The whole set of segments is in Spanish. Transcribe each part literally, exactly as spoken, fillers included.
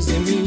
más de mí.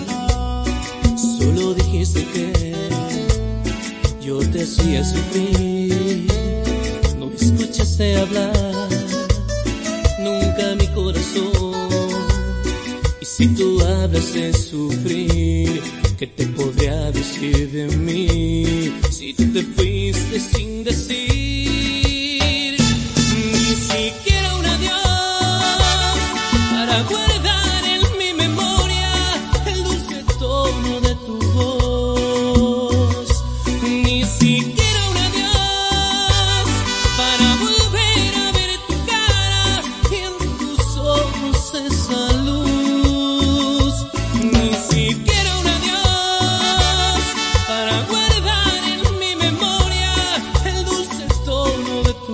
Solo dijiste que yo te hacía sufrir. No escuchaste hablar nunca mi corazón. Y si tú hablas de sufrir, ¿qué te podría decir de mí? Si tú te fuiste sin decir ni siquiera un adiós, para guardar en mi memoria el dulce tono de tu voz. Ni siquiera un adiós, para volver a ver tu cara y en tus ojos esa luz. Ni siquiera un adiós, para guardar en mi memoria el dulce tono de tu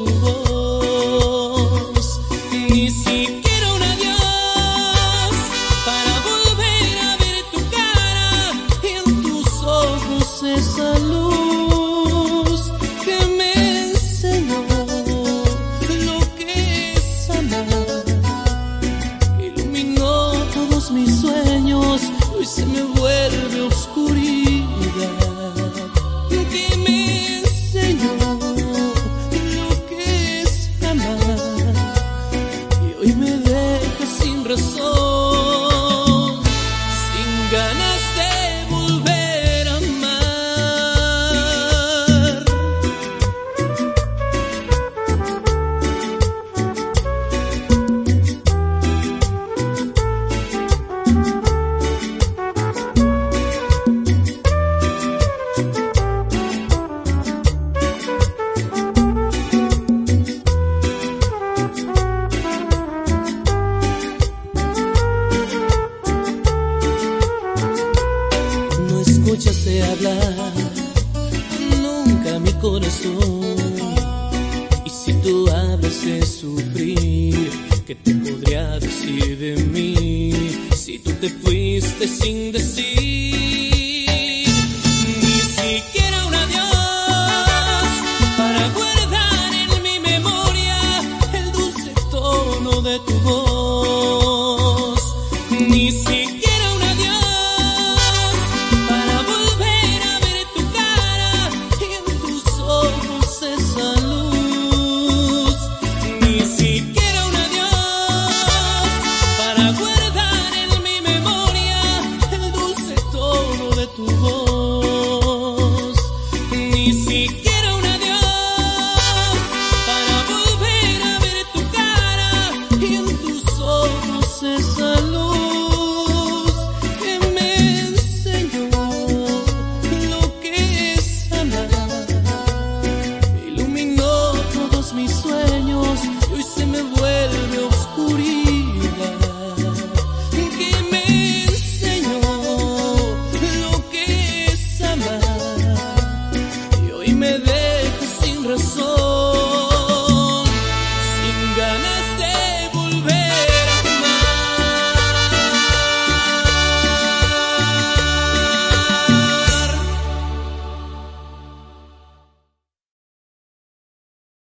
voz. Ni siquiera un adiós, para volver a ver tu cara y en tus ojos esa luz que me enseñó lo que es amar, que iluminó todos mis sueños. Hoy se me vuelve oscuridad, que me enseñó lo que es amar y hoy me deja sin razón, sin ganas de volver a amar. No escuchaste hablar nunca mi corazón. Y si tú hablas de sufrir, ¿qué te podría decir de mí? Si tú te fuiste sin decir ni siquiera un adiós, para guardar en mi memoria el dulce tono de tu voz. Ni siquiera